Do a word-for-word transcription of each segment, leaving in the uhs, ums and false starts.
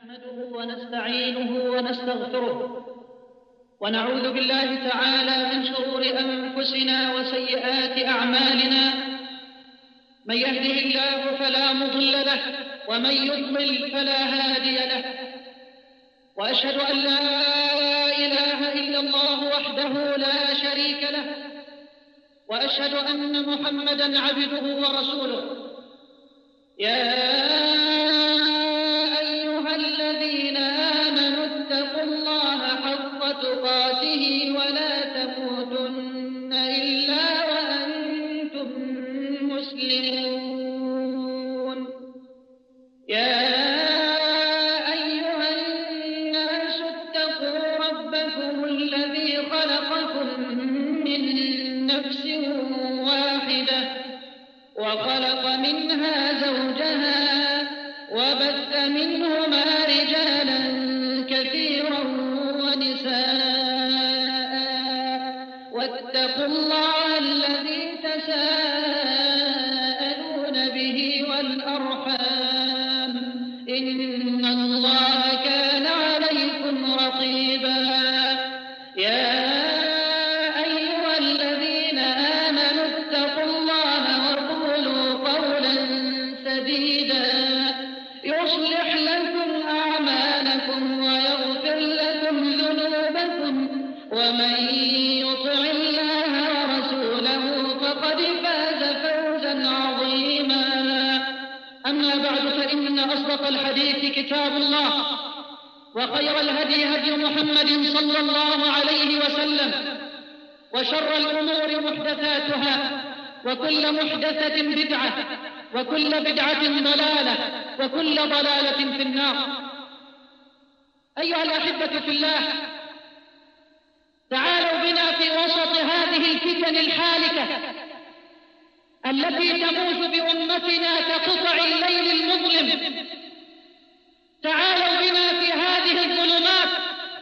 نحمده ونستعينه ونستغفره ونعوذ بالله تعالى من شرور أنفسنا وسيئات أعمالنا. من يهده الله فلا مضل له ومن يضلل فلا هادي له، وأشهد أن لا إله إلا الله وحده لا شريك له، وأشهد أن محمدًا عبده ورسوله. يا أيها الذين آمنوا اتقوا الله حق تقاته ولا تموتن إلا وأنتم مسلمون. يا أيها الناس اتقوا ربكم الذي خلقكم من نفس واحدة وخلق منها زوجها وبث منهما رجالا كثيرا ونساء، واتقوا الله الذي تساءلون به والأرحام إن الله كان عليكم رقيبا. يا أيها الذين آمنوا اتقوا الله وقولوا قولا سديدا يصلح لكم أعمالكم ويغفر لكم ذنوبكم، ومن يطع الله ورسوله فقد فاز فوزا عظيما. أما بعد، فإن أصدق الحديث كتاب الله، وخير الهدي هدي محمد صلى الله عليه وسلم، وشر الأمور محدثاتها، وكل محدثة بدعة، وكل بدعة ضلالة، وكل ضلالة في النار. أيها الأحبة في الله، تعالوا بنا في وسط هذه الفتن الحالكة التي تموج بأمتنا كقطع الليل المظلم. تعالوا بنا في هذه الظلمات،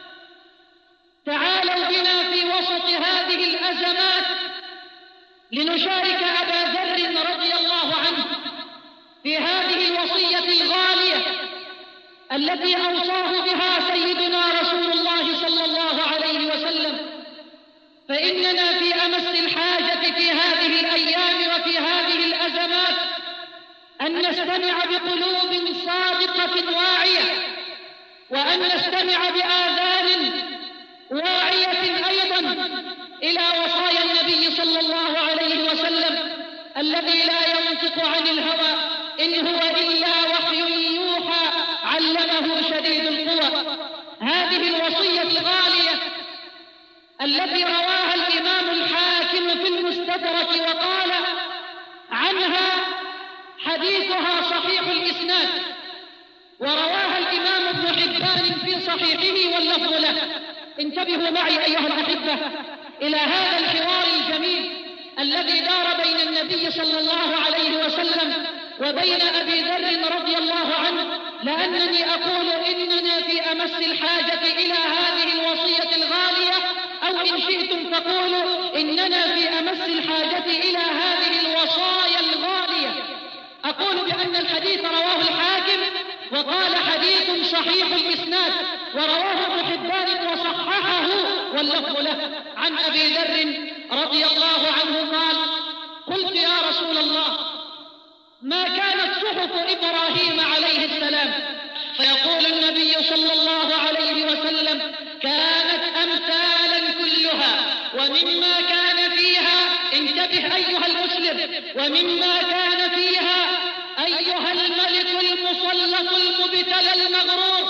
تعالوا بنا في وسط هذه الأزمات لنشارك أبا ذر رضي الله عنه في هذه الوصية الغالية التي أوصاه بها سيدنا رسول الله صلى الله عليه وسلم. فإننا في أمس الحاجة في هذه الأيام وفي هذه الأزمات أن نستمع بقلوب صادقة واعية، وأن نستمع بآذان واعية أيضا إلى وصايا النبي صلى الله عليه وسلم الذي لا ينطق عن الهوى إن هو إلا وحي يوحى علمه شديد القوى. هذه الوصية الغالية التي رواها الإمام الحاكم في المستدرك وقال عنها حديثها صحيح الإسناد، ورواها الإمام ابن حبان في صحيحه واللفظ له. انتبهوا معي أيها الأحبة إلى هذا الحوار الجميل الذي دار بين النبي صلى الله عليه وسلم وبين أبي ذر رضي الله عنه، لأنني أقول إننا في أمس الحاجة إلى هذه الوصية الغالية، أو إن شئتم فقولوا إننا في أمس الحاجة إلى هذه الوصايا الغالية. أقول بأن الحديث رواه الحاكم وقال حديث صحيح الإسناد، ورواه ابن حبان وصححه واللفظ له. عن أبي ذر رضي الله عنه قال: قلت يا رسول الله، ما كانت صحف إبراهيم عليه السلام؟ فيقول النبي صلى الله عليه وسلم: كانت أمثالا كلها، ومما كان فيها، انتبه أيها المسلم، ومما كان فيها أيها الملك المسلط المبتلى المغرور،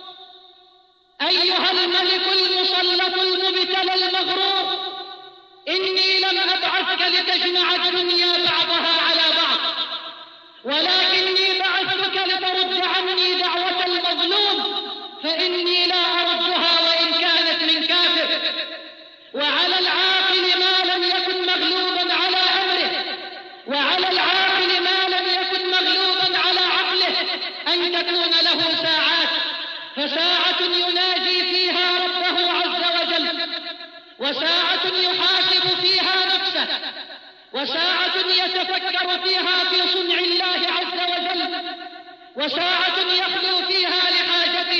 أيها الملك المسلط المبتلى المغرور، إني لم أبعثك لتجمع الدنيا بعضها على بعض، ولكني بعثتك لترد عني دعوة المظلوم، فإني لا أردها وإن كانت من كافر. وعلى العاقل ما لم يكن مغلوبا على أمره، وعلى العاقل ما لم يكن مغلوبا على عقله، أن تكون له ساعات، فساعة يناجي فيها ربه عز وجل، وساعة يحاسب فيها نفسه، وساعة يتفكر فيها في صنع الله عز وجل، وساعة يخلو فيها لحاجته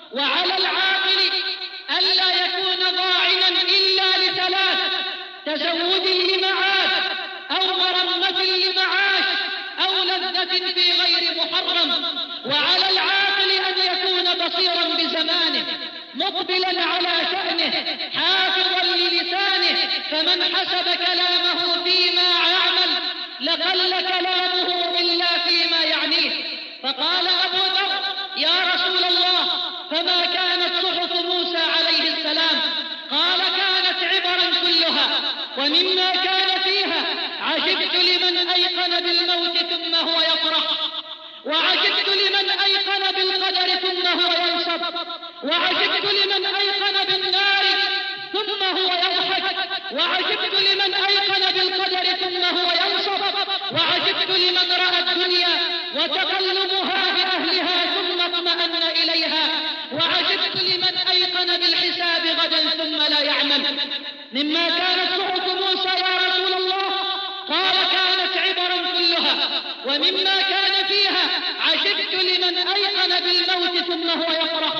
وعلى العاقل ألا يكون ضاعنا إلا لثلاث: تزود لمعاش، أو مرمة لمعاش، أو لذة في غير محرم. وعلى العاقل أن يكون بصيرا بزمانه، مقبلا على شأنه، حافظا للسانه، فمن حسب كلامه فيما يعمل لقل كلامه إلا فيما يعنيه. فقال أبو ذر: يا رسول الله، فما كانت صحف موسى عليه السلام؟ قال: كانت عبرا كلها، ومما كان فيها: عجبت لمن أيقن بالموت ثم هو يفرح، وعجبت لمن أيقن بالقدر ثم هو ينصب، وعجبت لمن أيقن بالنار ثم هو يضحك، وعجبت لمن أيقن بالقدر ثم هو ينصب، وعجبت لمن رأى الدنيا وتقلبها بأهلها ثم اطمأن إليها، وعجبت لمن أيقن بالحساب غدا ثم لا يعمل. مما كانت صحف موسى يا رسول الله؟ قال: كانت عبرا كلها، ومما كان فيها: عجبت لمن أيقن بالموت ثم هو يفرح،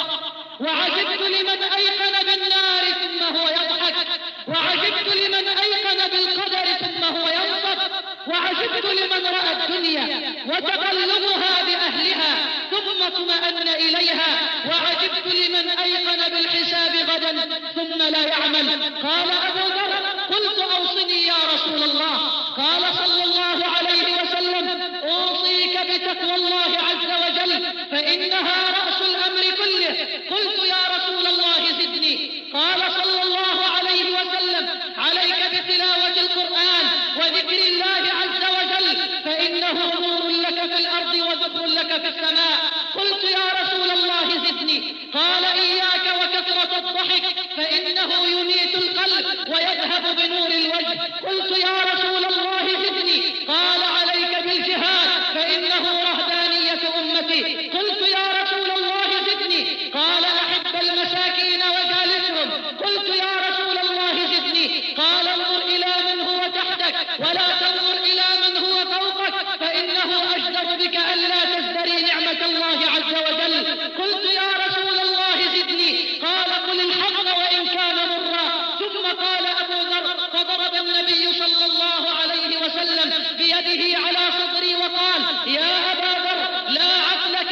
وعجبت لمن أيقن بالنار ثم هو يضحك، وعجبت لمن أيقن بالقدر ثم هو ينصب، وعجبت لمن رأى الدنيا وتقلبها بأهلها ثم اطمأن إليها، وعجبت لمن أيقن بالحساب غدا ثم لا يعمل. قال أبو ذر: قلت: أوصني يا رسول الله. قال صلى الله عليه وسلم: أوصيك بتقوى الله عز وجل، فإنها رأس الأمر كله. قلت: يا رسول الله زدني. قال صلى الله عليه وسلم: عليك بتلاوة القرآن وذكر الله عز وجل، فإنه نور لك في الأرض وذكر لك في السماء. قلت: يا رسول الله زدني. قال: إياك وكثرة الضحك، فإنه يميت القلب ويذهب بنور الوجه. قلت: يا رسول الله زدني. قال: عليك بالجهاد، فإنه رهبانية أمتي. قلت: يا رسول الله زدني. قال: أحب المساكين وجالسهم. قلت: يا رسول الله زدني. قال: انظر إلى من هو تحتك ولا تنظر إلى من هو فوقك، فإنه أجدر بك ألا تزدري نعمة الله عز وجل. قلت: يا رسول الله زدني. قال: قل الحق وإن كان مرا. ثم قال أبو ذر: فضرب النبي صلى الله عليه وسلم بيده على صدري وقال: يا أبا ذر، لا عقلك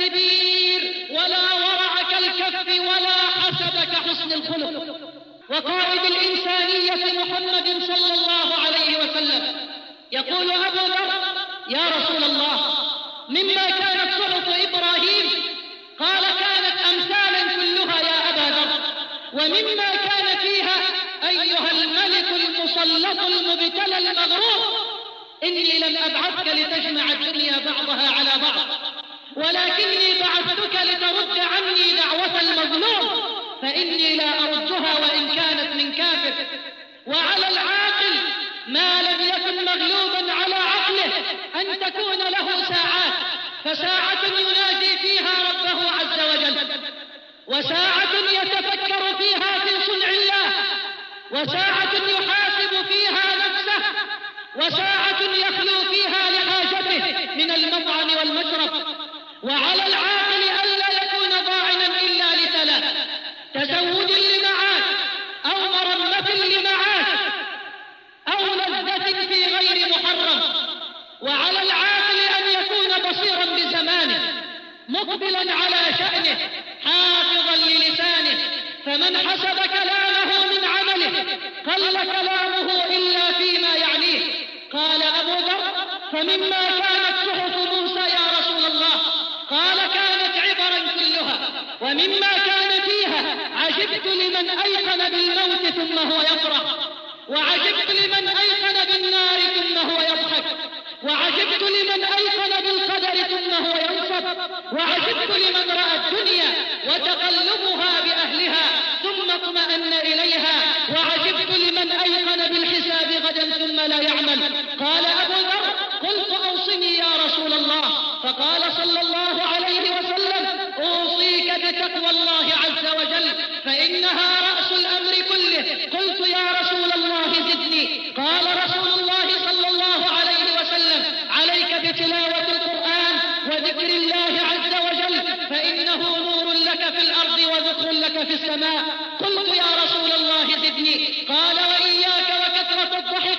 التدبير ولا ورعك الكف ولا حسبك حسن الخلق. وقائد الإنسانية محمد صلى الله عليه وسلم يقول أبو ذر: يا رسول الله، مما كانت صحف إبراهيم؟ قال: كانت أمثالا كلها يا أبا ذر، ومما كان فيها: أيها الملك المسلط المبتلى المغرور، إني لم أبعثك لتجمع الدنيا بعضها على بعض، ولكني بعثتك لترد عني دعوة المظلوم، فإني لا أردها وإن كانت من كافر. وعلى العاقل ما لم يكن مغلوبا على عقله أن تكون له ساعات، فساعة ينادي فيها ربه عز وجل، وساعة يتفكر فيها في صنع الله، وساعة يحاسب فيها نفسه، وساعة يخلو فيها لحاجته من المطعم والمشرب. وعلى العاقل ألا يكون ضاعنا إلا لثلاث: تزود لمعاش، أو مرمة لمعاش، أو لذة في غير محرم. وعلى العاقل أن يكون بصيرا بزمانه، مقبلا على شأنه، حافظا للسانه، فمن حسب كلامه من عمله قل كلامه إلا فيما يعنيه. قال أبو ذر: فمما كانت صحف موسى يا رسول الله؟ قال: كانت عبرا كلها، ومما كان فيها: عجبت لمن أيقن بالموت ثم هو يفرح، وعجبت لمن أيقن بالنار ثم هو يضحك، وعجبت لمن أيقن بالقدر ثم هو ينصب، وعجبت لمن رأى الدنيا وتقلبها بأهلها ثم اطمأن إليها، وعجبت لمن أيقن بالحساب غدا ثم لا يعمل. قال أبو ذر: قلت: أوصني يا رسول الله. فقال صلى الله عليه وسلم: أوصيك بتقوى الله عز وجل، فإنها رأس الأمر كله. قلت: يا رسول الله زدني. قال رسول الله صلى الله عليه وسلم: عليك بتلاوة القرآن وذكر الله عز وجل، فإنه نور لك لك في الأرض وذخر لك في السماء. قلت يا رسول الله زدني. قال وإياك وكثرة الضحك،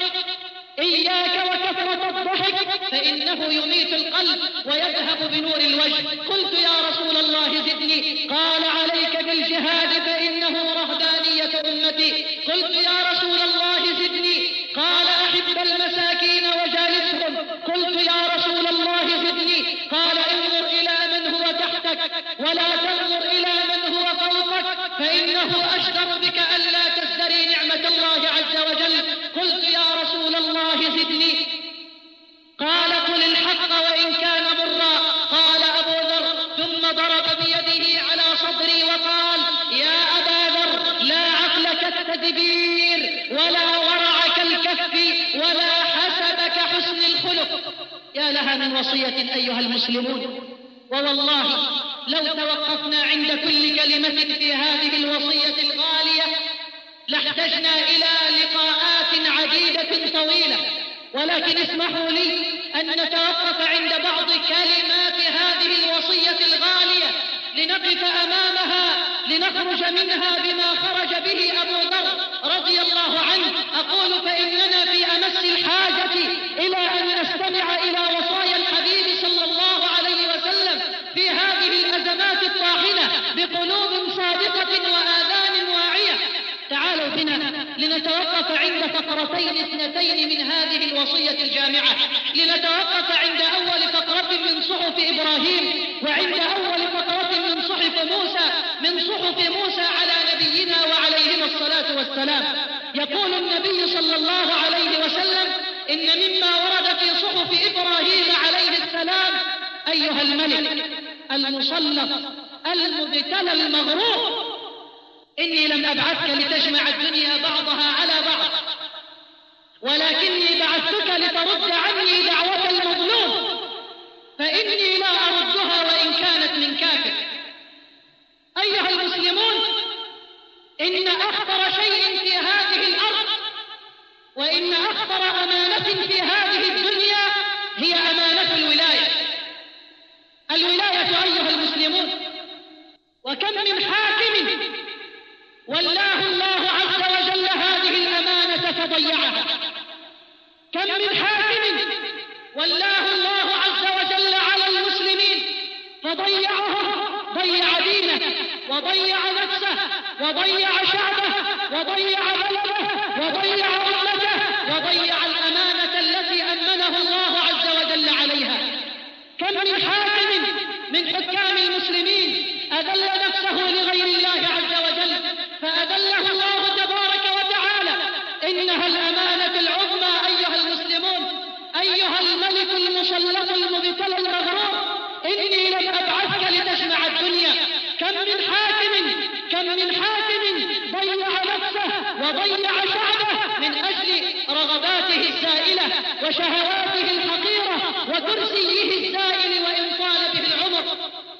إياك وكثرة الضحك فإنه يميت القلب ويذهب بنور الوجه. قلت يا رسول الله زدني. قال عليك بالجهاد فإنه رهبانية أمتي. قلت يا رسول الله زدني. قال أحب المساكين وجالسهم. قلت يا رسول الله زدني. قال انظر إلى من هو تحتك ولا تنظر إلى من هو فوقك فإنه أشتر بك ألا تزدري نعمة الله عز وجل. قلت يا رسول الله زدني. قال قل الحق وإن كان مرا. قال أبو ذر ثم ضرب بيده على صدري وقال يا أبا ذر لا عقل كالتدبير ولا ورع كالكف ولا حسب كحسن الخلق. يا لها من وصية أيها المسلمون، ووالله لو توقفنا عند كل كلمة في هذه الوصية الغالية لاحتجنا إلى لقاءات عديدة طويلة، ولكن اسمحوا لي أن نتوقف عند بعض كلمات هذه الوصية الغالية لنقف أمامها لنخرج منها بما خرج به أبو ذر رضي الله عنه. أقول فإننا في أمس الحاجة إلى أن نستمع إلى وصايا الحبيب صلى الله عليه وسلم في هذه الأزمات الطاحنة بقلوب صادقة وآذان واعية. تعالوا بنا لنتوقف عند فقرتين اثنتين من هذه الوصية الجامعة، لنتوقف عند أول فقرة من صحف إبراهيم وعند أول فقرة من صحف موسى من صحف موسى على نبينا وعليهما الصلاة والسلام. يقول النبي صلى الله عليه وسلم إن مما ورد في صحف إبراهيم عليه السلام أيها الملك المسلط المبتلى المغرور إني لم أبعثك لتجمع الدنيا بعضها على بعض ولكني بعثتك لترد عني دعوة المظلوم فإني لا أردها وإن كانت من كافر. أيها المسلمون، إن أخطر شيء في هذه الأرض وإن أخطر أمانة في هذه الدنيا هي أمانة الولاية. الولاية أيها المسلمون، وكم من حاكم والله الله عز وجل هذه الأمانة فضيعها. كم من حاكم والله الله عز وجل على المسلمين فضيعهم، ضيع دينه وضيع نفسه وضيع شعبه وضيع بلده وضيع أمته وضيع الأمانة التي أمنه الله عز وجل عليها. كم من حاكم من حكام المسلمين أذل نفسه لغير الله عز وجل فأذله الله تبارك وتعالى. إنها الأمانة العظمى أيها المسلمون. أيها الملك المسلط المبتلى المغرور، إني لم أبعثك لتجمع الدنيا. كم من حاكم كم من حاكم ضيع نفسه وضيع شعبه من أجل رغباته الزائلة وشهواته الحقيرة وكرسيه الزائل وإن طال به العمر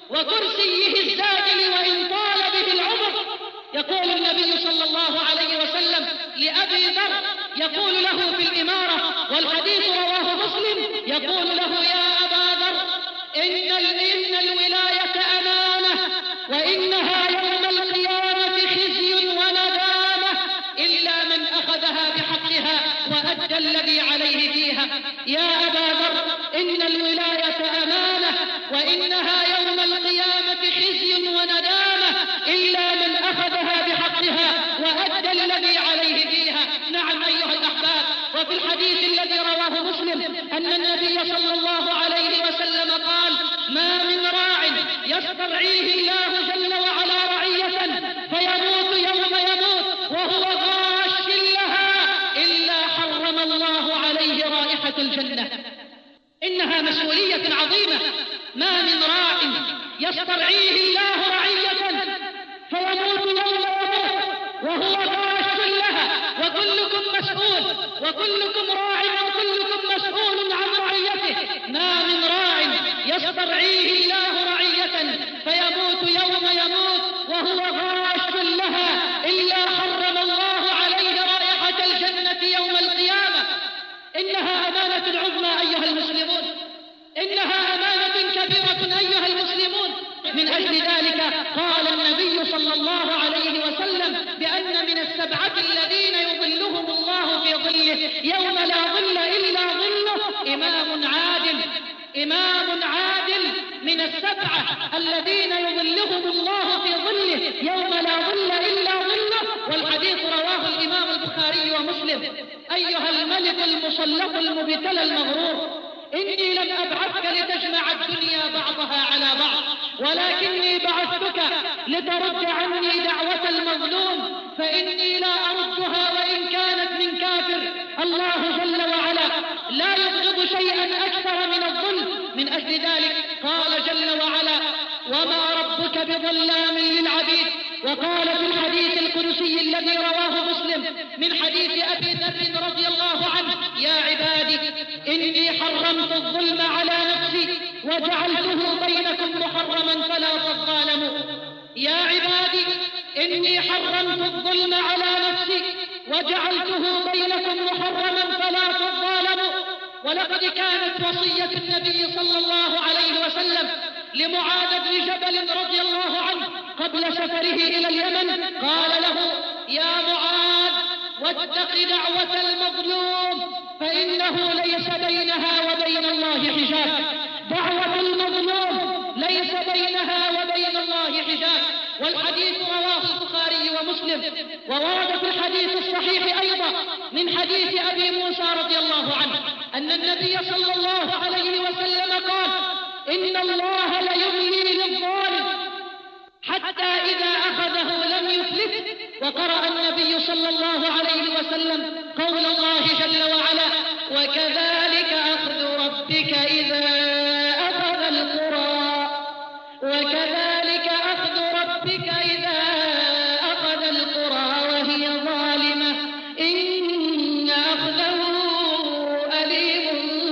وكرسيه الزائل وإن طال به العمر. يقول النبي صلى الله عليه وسلم لأبي ذر يقول له في الإمارة والحديث رواه مسلم، يقول له يا أبا ذر إن, إن الولاية أمانة وإنها يوم القيامة خزي وندامة إلا من أخذها بحقها وأدى الذي عليه فيها. يا أبا ذر إن الولاية أمانة وإنها يوم القيامة خزي وندامة إلا من أخذها بحقها وأدى الذي عليه فيها. نعم أيها الأحباب، وفي الحديث الذي رواه مسلم أن النبي صلى الله عليه وسلم قال ما من راع يسترعيه الله جل وعلا رعية فيموت يوم يموت وهو غاش لها إلا حرم الله عليه رائحة الجنة. إنها مسؤولية عظيمة. ما من راع يسترعيه الله رعية فيموت يوم يموت وهو غاش لها، وكلكم مسؤول وكلكم راع وكلكم مسؤول عن رعيته. ما من راع يسترعيه الله رعية فيموت يوم يموت وهو غاش لها إلا حرم الله عليه رائحة الجنة يوم القيامة. إنها أمانة عظمى أيها المسلمون، إنها أمانة كبيرة أيها المسلمون. من أجل ذلك قال الذين يظلهم الله في ظله يوم لا ظل إلا ظله، والحديث رواه الإمام البخاري ومسلم. أيها الملك المسلط المبتلى المغرور، إني لم أبعثك لتجمع الدنيا بعضها على بعض، ولكني بعثتك لترد عني دعوة المظلوم، فإني لا أردها وإن كانت من كافر. الله جل وعلا لا يبغض شيئا أكثر من الظلم، من أجل ذلك قال جل وعلا: وما ربك بظلام للعبيد. وقال في الحديث القدسي الذي رواه مسلم من حديث أبي ذر رضي الله عنه: يا عبادي إني حرمت الظلم على نفسي وجعلته بينكم محرما فلا تظالموا. يا عبادي إني حرمت الظلم على نفسي وجعلته بينكم محرما فلا تظالموا. ولقد كانت وصية النبي صلى الله عليه وسلم لمعاذ بن جبل رضي الله عنه قبل سفره إلى اليمن، قال له: يا معاذ واتق دعوة المظلوم فإنه ليس بينها وبين الله حجاب. دعوة المظلوم ليس بينها وبين الله حجاب. والحديث رواه البخاري ومسلم. وورد في الحديث الصحيح أيضا من حديث أبي موسى رضي الله عنه أن النبي صلى الله عليه وسلم قال: إن الله ليملي للظالم حتى إذا أخذه لم يفلت. وقرأ النبي صلى الله عليه وسلم قول الله جل وعلا: وكذلك أخذ ربك إذا أخذ القرى وكذلك أخذ ربك إذا أخذ القرى وهي ظالمة إن أخذه أليم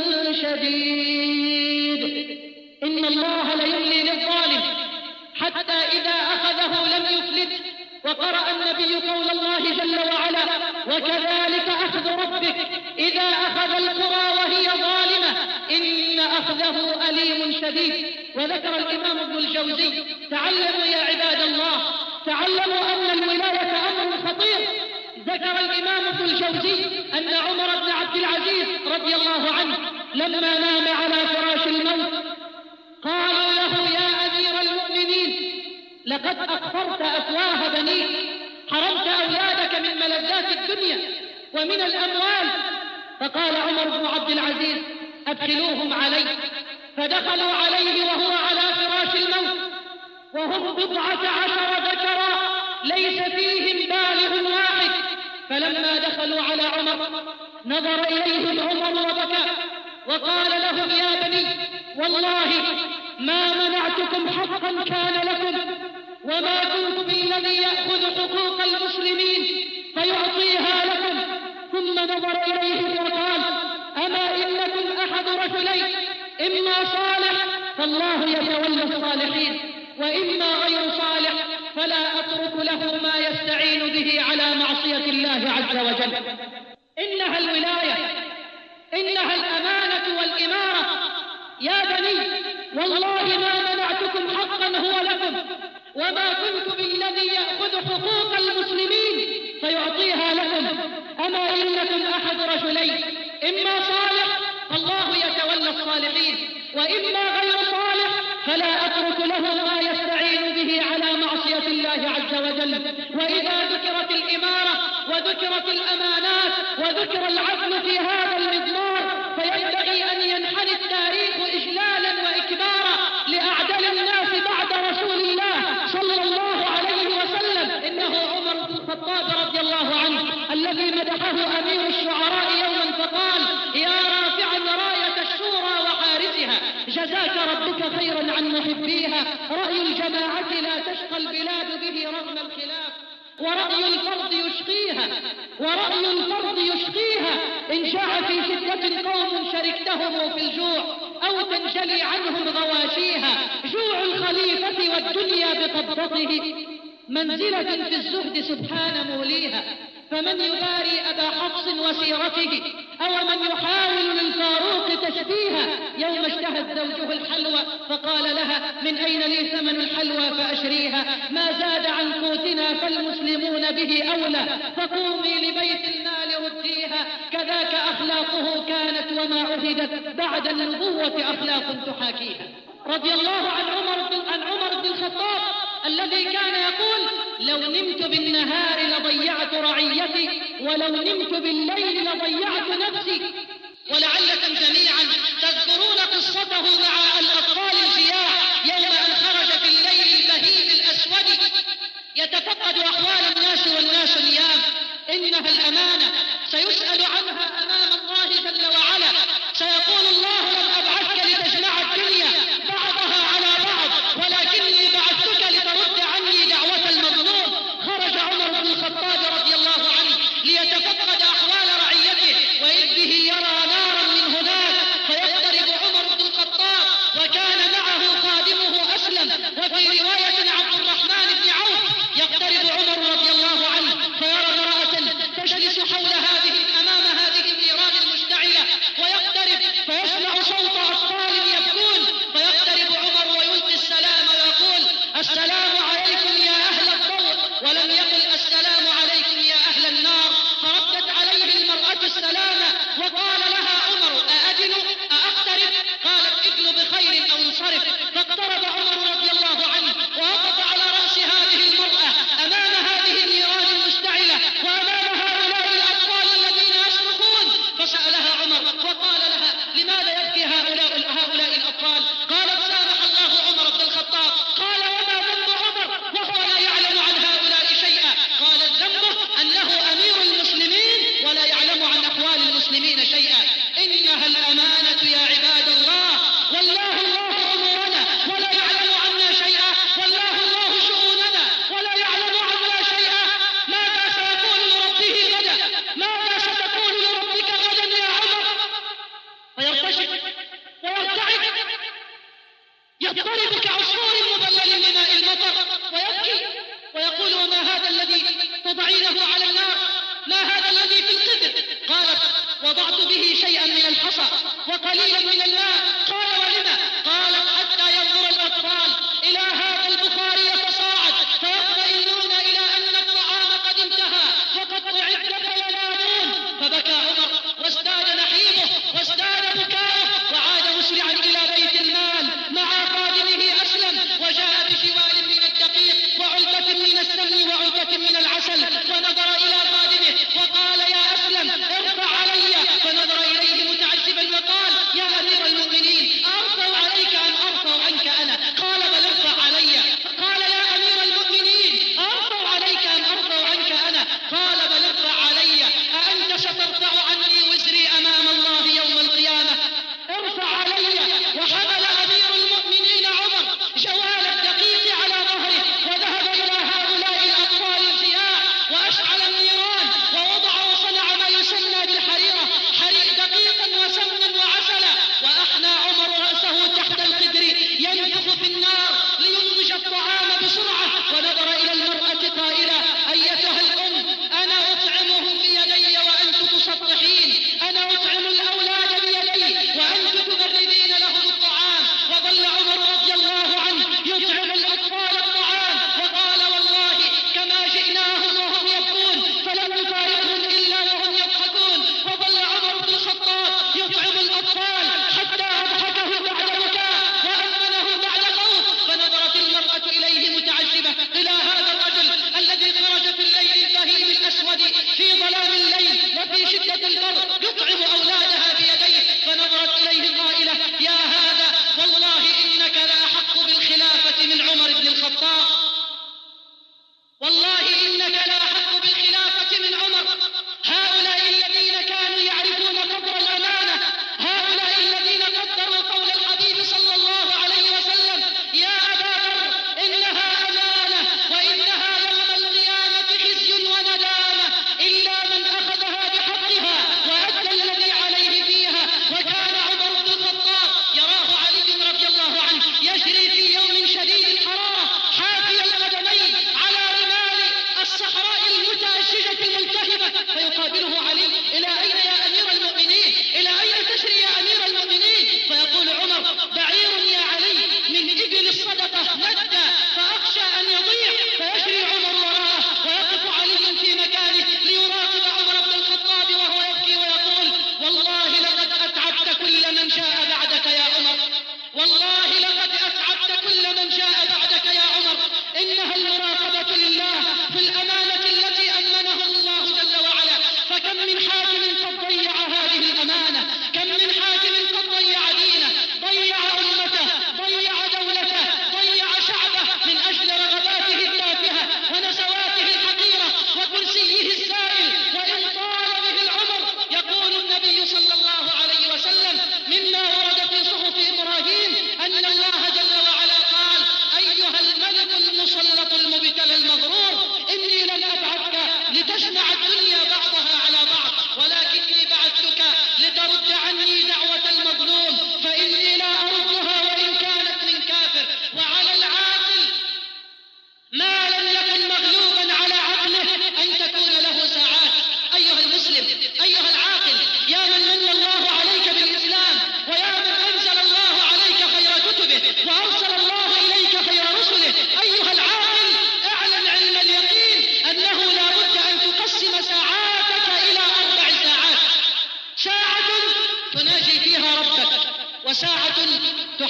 شديد. إن الله ليملي للظالم حتى إذا أخذه لم يفلت. وقرأ النبي قول الله جل وعلا: وكذلك أخذ ربك إذا أخذ القرى وهي ظالمة إن أخذه أليم شديد. وذكر الإمام ابن الجوزي: تعلموا يا عباد الله، تعلموا أن الولاية أمر خطير. ذكر الإمام ابن الجوزي أن عمر بن عبد العزيز رضي الله عنه لما نام على فراش الموت قالوا له: يا أمير المؤمنين، لقد أكثرت أفواه بنيك، حرمت أولادك من ملذات الدنيا ومن الأموال. فقال عمر بن عبد العزيز: أدخلوهم علي. فدخلوا عليه وهو على فراش الموت وهم بضعة عشر ذكرا ليس فيهم بالغ واحد. فلما دخلوا على عمر نظر إليهم عمر وبكى وقال لهم: يا بني، والله ما منعتكم حقا كان لكم، وما كنت بالذي يأخذ حقوق المسلمين فيعطيها لكم. ثم نظر إليهم وقال: أما إنكم أحد رجلين، إما صالح فالله يتولى الصالحين، وإما غير صالح فلا أترك له ما يستعين به على معصية الله عز وجل. إنها الولاية، إنها الأمانة والإمارة. يا بني، والله ما منعتكم حقا هو لكم، وما كنت بالذي يأخذ حقوق المسلمين فيعطيها لكم. أما إنكم أحد رجلين، إما صالح فالله يتولى الصالحين، وإما غير صالح فلا أترك له ما يستعين به على معصية الله عز وجل. وإذا ذكرت الإمارة وذكرت الأمانات وذكر العدل في هذا المضمار فينبغي أن ينحني التاريخ إجلالا وإكبارا لأعدل الناس بعد رسول الله صلى الله عليه وسلم. إنه عمر بن الخطاب رضي الله عنه الذي مدحه أمير الشعراء يوما فقال: يا رافعا راية الشورى وحارسها، جزاك ربك خيرا عن محبيها. رأي الجماعة لا تشقى البلاد به رغم الخلاف، ورأي الفرد يشقيها ورأي الفرد يشقيها إن جاء في شدة قوم شركتهم في الجوع أو تنجلي عنهم غواشيها. جوع الخليفة والدنيا بقبضته منزلة في الزهد سبحان موليها. فمن يباري أبا حفص وسيرته أو من يحاول للفاروق تشبيها. يوم اشتهت زوجه الحلوى فقال لها: من أين لي ثمن الحلوى فأشريها؟ ما زاد عن قوتنا فالمسلمون به أولى، فقومي لبيت المال رديها. كذاك أخلاقه كانت وما عهدت بعد النبوة أخلاق تحاكيها. رضي الله عن عمر بن, عن عمر بن الخطاب الذي كان يقول: لو نمت بالنهار لضيعت رعيتي، ولو نمت بالليل لضيعت نفسي. ولعلكم جميعا تذكرون قصته مع الأطفال الجياع يوم أن خرج في الليل البهيم الأسود يتفقد أحوال الناس والناس نيام. إنها الأمانة سيسأل عنها أمام الله جل وعلا، سيقول: الله لم أبعثك لتجمع الدنيا بعضها على بعض، ولكني بعثتك لترد عني دعوة المظلوم. خرج عمر بن الخطاب رضي الله عنه ليتفقد أحوال رعيته، وإذ به يرى نارا من هناك، فيقترب عمر بن الخطاب وكان معه خادمه أسلم، وفي رواية عبد الرحمن بن عوف. يقترب عمر رضي الله عنه فيرى امرأة تجلس حول هذه أمام هذه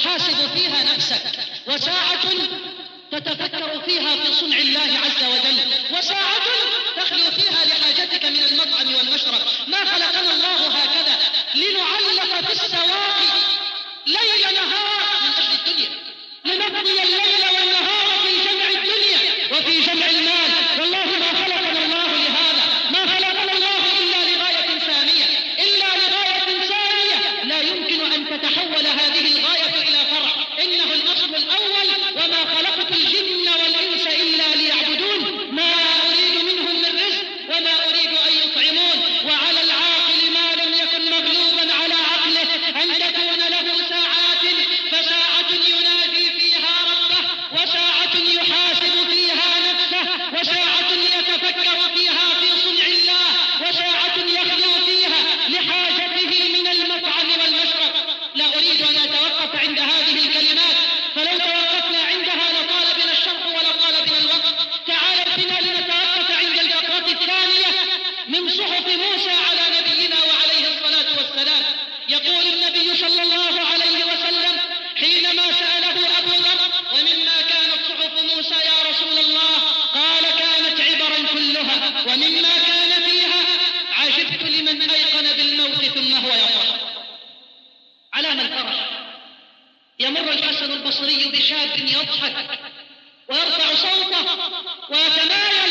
تحاسب فيها نفسك، وساعة تتفكر فيها في صنع الله عز وجل، وساعة تخلو فيها لحاجتك من المطعم والمشرب. ما خلقنا الله هكذا لنعلق في السواق ليل نهار من أجل الدنيا، لنقضي الليل والنهار في جمع الدنيا وفي جمع المال. والله ما خلقنا الله لهذا، ما خلقنا الله إلا لغاية ثانية، إلا لغاية ثانية لا يمكن أن تتحول هذه الغاية إلى فرع. إنه الأصل الأول: وما خلقت الجن والإنس إلا ليعبدون ما أريد منهم من رزق وما أريد أن يطعمون. وعلى العاقل ما لم يكن مغلوبا على عقله أن تكون له ساعات، فساعة ينادي فيها ربه، وساعة يحاسب فيها نفسه، وساعة يتفكر فيها في صنع الله، وساعة يخلو فيها لحاجته من المطعم والمشرب. لا أريد أن أتوقف عند هذه الكلمات، فلو توقفنا عندها لطال بنا الشرح ولطال بنا الوقت. تعالوا بنا لنتوقف عند الفقرة الثانية من صحف موسى على نبينا وعليه الصلاة والسلام. يقول النبي صلى الله عليه وسلم حينما سأله أبو ذر: ومما كانت صحف موسى يا رسول الله؟ قال: كانت عبرا كلها، ومما كان فيها: عجبت لمن أيقن بالموت ثم هو يفرح. علامة الفرح: يمر الحسن البصري بشاب يضحك ويرفع صوته ويتمايل،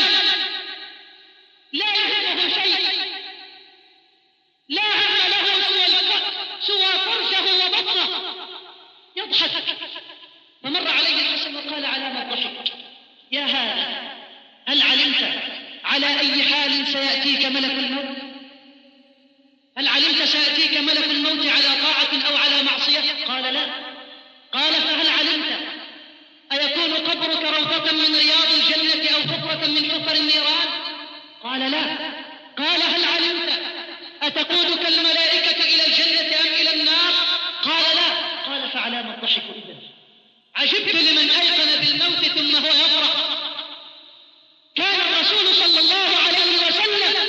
لا يهمه شيء، لا هم له سوى فرجه وبطنه، يضحك. فمر عليه الحسن وقال: على ما ضحك يا هذا؟ هل علمت على أي حال سيأتيك ملك الموت؟ هل علمت سيأتيك ملك الموت على طاعة أو على معصية؟ قال: لا. قال: فهل علمت أيكون قبرك روضة من رياض الجنة أو حفرة من حفر النيران؟ قال: لا. قال: هل علمت أتقودك الملائكة إلى الجنة أم إلى النار؟ قال: لا. قال: فعلى ما الضحك إذن؟ عجبت لمن أيقن بالموت ثم هو يفرح. كان الرسول صلى الله عليه وسلم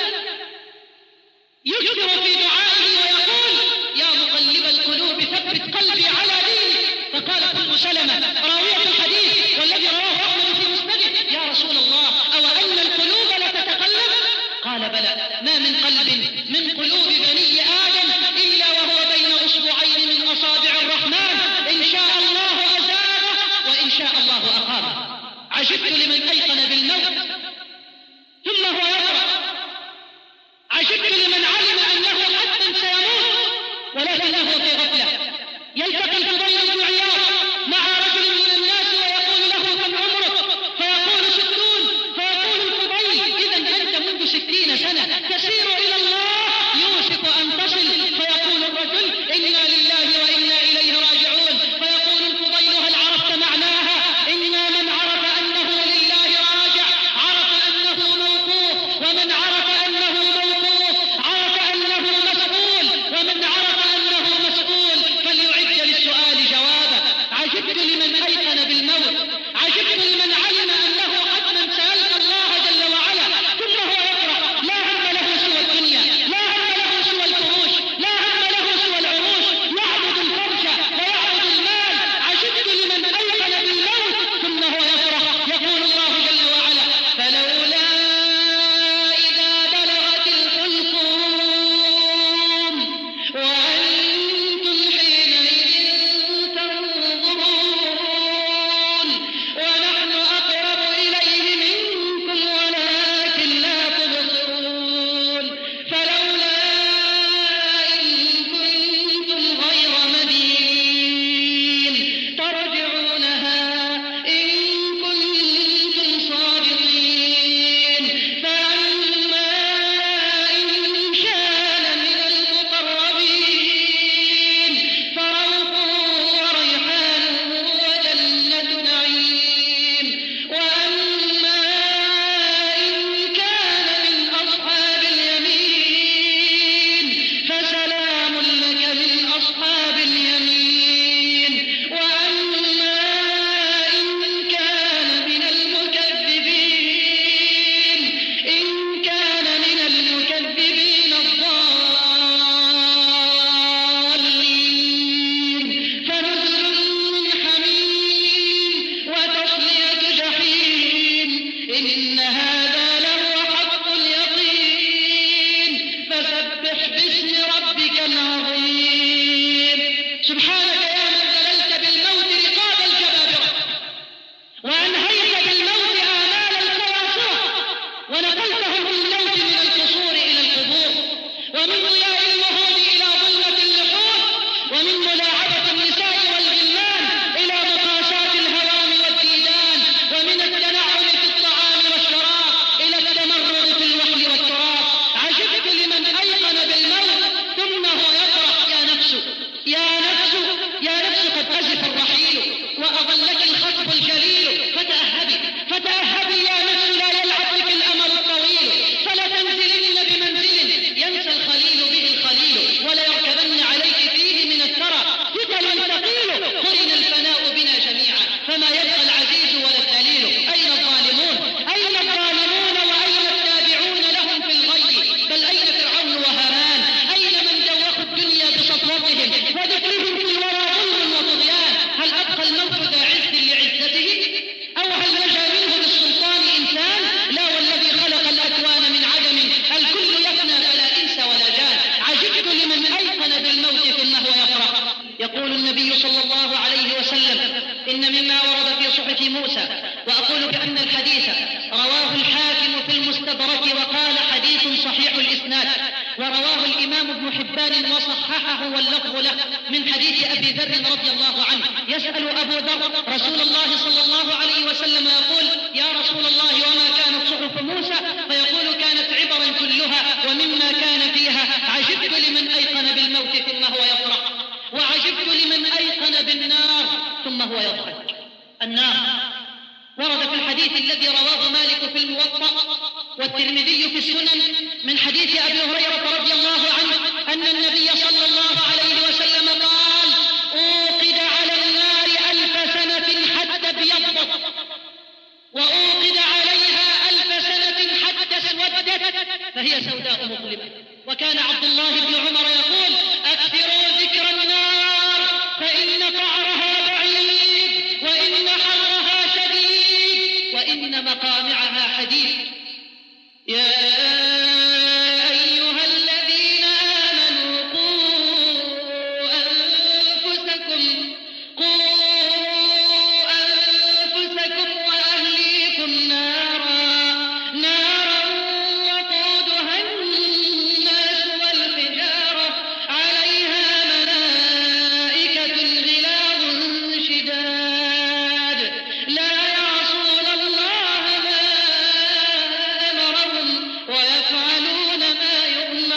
يكثر في دعائه ويقول: يا مقلب القلوب ثبت قلبي على دينك. فقال أم سلمة راوية الحديث والذي رواه أحمد في مسنده: يا رسول الله، أو أن القلوب لتتقلب؟ قال: بلى، ما من قلب من قلوب بني آدم إلا وهو بين أصبعين من أصابع الرحمن، إن شاء الله أزاله وإن شاء الله أقامه. عجبت لمن أيقن بالموت ثم هو يفرح. عجبت لمن علم أنه حتى سيموت ولكنه في غفلة. يلتقي الفضيل بن عياض مع رجل من الناس ويقول له: كم عمرك؟ فيقول: ستون. فيقول الفضيل: إذا أنت منذ ستين سنة تسير إلى الله، يوشك أن تصل. فيقول الرجل: إنا لله وإنا إليه راجعون. فيقول الفضيل: هل عرفت معناها؟ إن من عرف أنه لله راجع عرف أنه موقوف، ومن عرف أنه موقوف عرف أنه مسؤول، ومن عرف أنه مسؤول فليعد للسؤال النبي صلى الله عليه وسلم: إن مما ورد في صحف موسى. وأقول بأن الحديث رواه الحاكم في المستدرك وقال حديث صحيح الإسناد، ورواه الإمام ابن حبان وصححه واللفظ له من حديث أبي ذر رضي الله عنه. يسأل أبو ذر رسول الله صلى الله عليه وسلم يقول: يا رسول الله وما كانت صحف موسى؟ فيقول: كانت عبرا كلها، ومما كان فيها عجبت لمن أيقن بالموت ثم هو يفرح، وعجبت لمن أيقن بالنار ثم هو يضحك. النار ورد في الحديث الذي رواه مالك في الموطأ والترمذي في السنن من حديث أبي هريرة رضي الله عنه أن النبي صلى الله عليه وسلم قال: أوقد على النار ألف سنة حتى ابيضت، وأوقد عليها ألف سنة حتى اسودت، فهي سوداء مظلمة. وكان عبد الله بن عمر يقول: أكثروا ذكر النار فإن قعرها بعيد، وإن حرها شديد، وإن مقامعها حديد. يا أيها الذين آمنوا قوا أنفسكم قوا أنفسكم وأهليكم نارا نارا وقودها الناس والحجارة عليها ملائكة غلاظ شداد لا يعصون الله ما أمرهم ويفعلون ما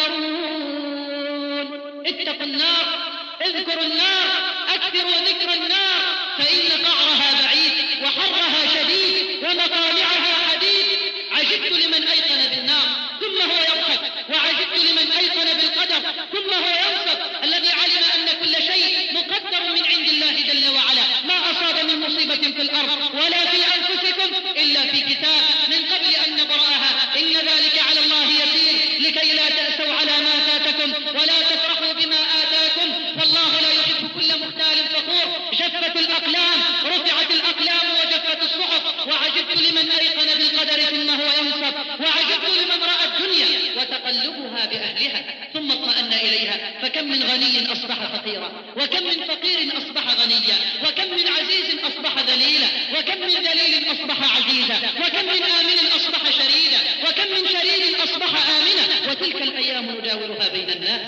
يؤمرون. اتقوا النار، اذكروا النار، أكثروا ذكر النار، فإن قعرها بعيد وحرها شديد ومقامعها حديد. عجبت لمن أيقن بالنار ثم هو يضحك، وعجبت لمن أيقن بالقدر ثم هو ينصت، الذي علم أن كل شيء مقدر من عند الله جل وعلا. ما أصاب من مصيبة في الأرض ولا في أنفسكم إلا في كتاب من قبل أن نبرأها، إن ذلك على الله يسير، لكي لا تأسوا على ما فاتكم ولا تفرحوا بما آتاكم، والله لا يحب كل مختال فخور. جفت الأقلام، رفعت الأقلام وجفت الصحف. وعجبت لمن أيقن بالقدر ثم هو ينصت، وعجبت لمن رأى الدنيا وتقلبها بأهلها ثم اطمأن إليها. فكم من غني أصبح فقيرا، وكم من فقير أصبح غنيا، وكم من عزيز أصبح ذليلا، وكم من ذليل أصبح عزيزا، وكم من آمن أصبح شريدا، وكم من شريد أصبح آمنا. وتلك الأيام نداولها بين الناس.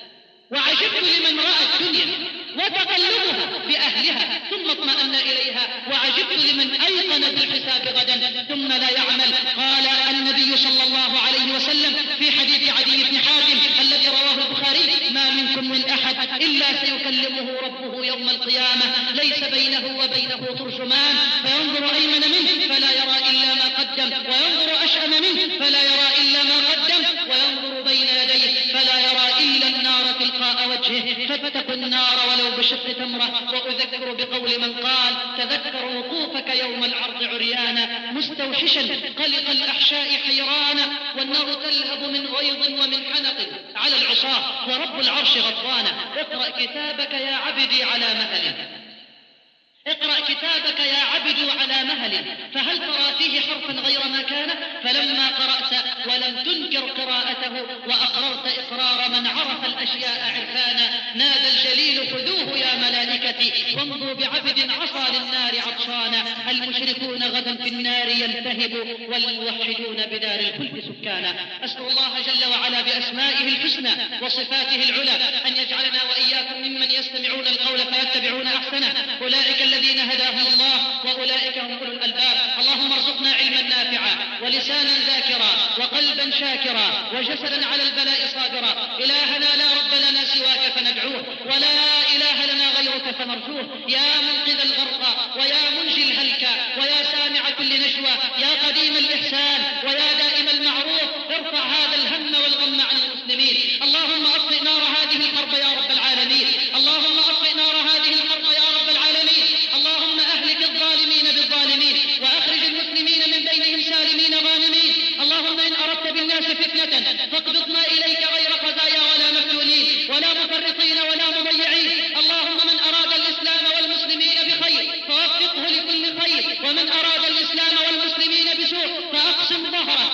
وعجبت لمن رأى الدنيا وتقلبها بأهلها ثم اطمأن إليها، وعجبت لمن أيقن بالحساب غدا ثم لا يعمل. قال النبي صلى الله عليه وسلم في حديث عدي بن حاتم الذي رواه البخاري: ما منكم من أحد إلا سيكلمه ربه يوم القيامة، ليس بينه وبينه ترجمان، فينظر أيمن منه فلا يرى إلا ما قدم، وينظر أشأم منه فلا يرى إلا ما قدم، وينظر بين يديه فلا يرى إلا النار تلقاء وجهه. فاتقوا النار ولو بشق تمرة. وأذكر بقول من قال: تذكر وقوفك يوم العرض عريانا مستوحشا قلق الأحشاء حيرانا، والنار تلهب من غيظ ومن حنق على العصاة، ورب العرش غضبانا. اقرأ كتابك يا عبدي على مهل، اقرأ كتابك يا عبد على مهل، فهل ترى فيه حرفا غير ما كان؟ فلما قرأت ولم تنكر قراءته وأقررت إقرار من عرف الأشياء عرفانا، نادى الجليل: خذوه يا ملائكتي وامضوا بعبد عصى للنار عطشانا. المشركون غدا في النار يلتهب، والموحدون بدار الخلد سكانا. أسأل الله جل وعلا بأسمائه الحسنى وصفاته العلى أن يجعلنا وإياكم ممن يستمعون القول فيتبعون أحسنه. أولئك الذين هداهم الله وأولئك هم أولو الألباب. اللهم ارزقنا علما نافعا ولسانا ذاكرا وقلبا شاكرا وجسدا على البلاء صابرا. إلهنا لا رب لنا سواك فندعوه، ولا إله لنا غيرك فنرجوه. يا منقذ الغرقى ويا منجي الهلكى ويا سامع كل نجوى، يا قديم الإحسان ويا دائم المعروف، ارفع هذا الهم والغم عن المسلمين. اللهم أطفئ نار هذه الحرب يا رب العالمين، اللهم أطفئ نار هذه الحرب يا رب العالمين. اللهم أهلك الظالمين بالظالمين، وأخرج المسلمين من بينهم سالمين غانمين. اللهم إن أردت بالناس فتنة فاقبضنا إليك غير خزايا ولا مفتونين ولا مفرطين ولا مضيعين. اللهم من أراد الإسلام والمسلمين بخير فوفقه لكل خير، ومن أراد الإسلام والمسلمين بسوء فأقسم ظهره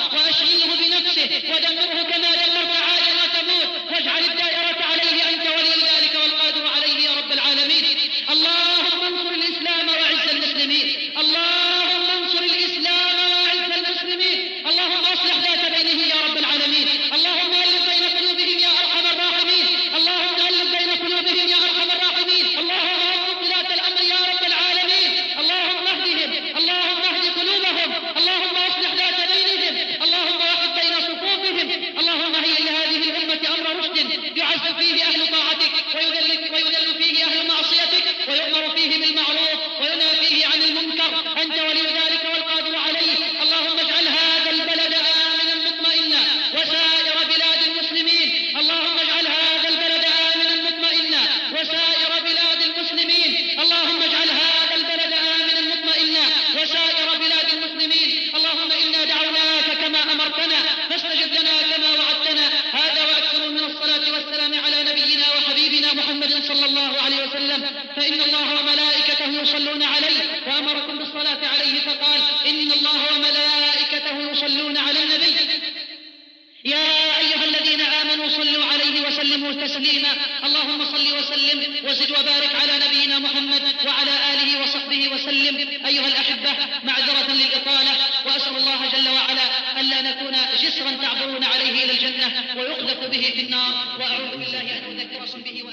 الله عليه وسلم: فإن الله وملائكته يصلون عليه، وأمركم بالصلاة عليه فقال: إن الله وملائكته يصلون على النبي يا أيها الذين آمنوا صلوا عليه وسلموا تسليما. اللهم صل وسلم وزد وبارك على نبينا محمد وعلى آله وصحبه وسلم. أيها الأحبة، معذرة للإطالة، وأسأل الله جل وعلا ألا نكون جسرا تعبرون عليه إلى الجنة ويقذف به في النار، وأعوذ بالله أن أذكركم به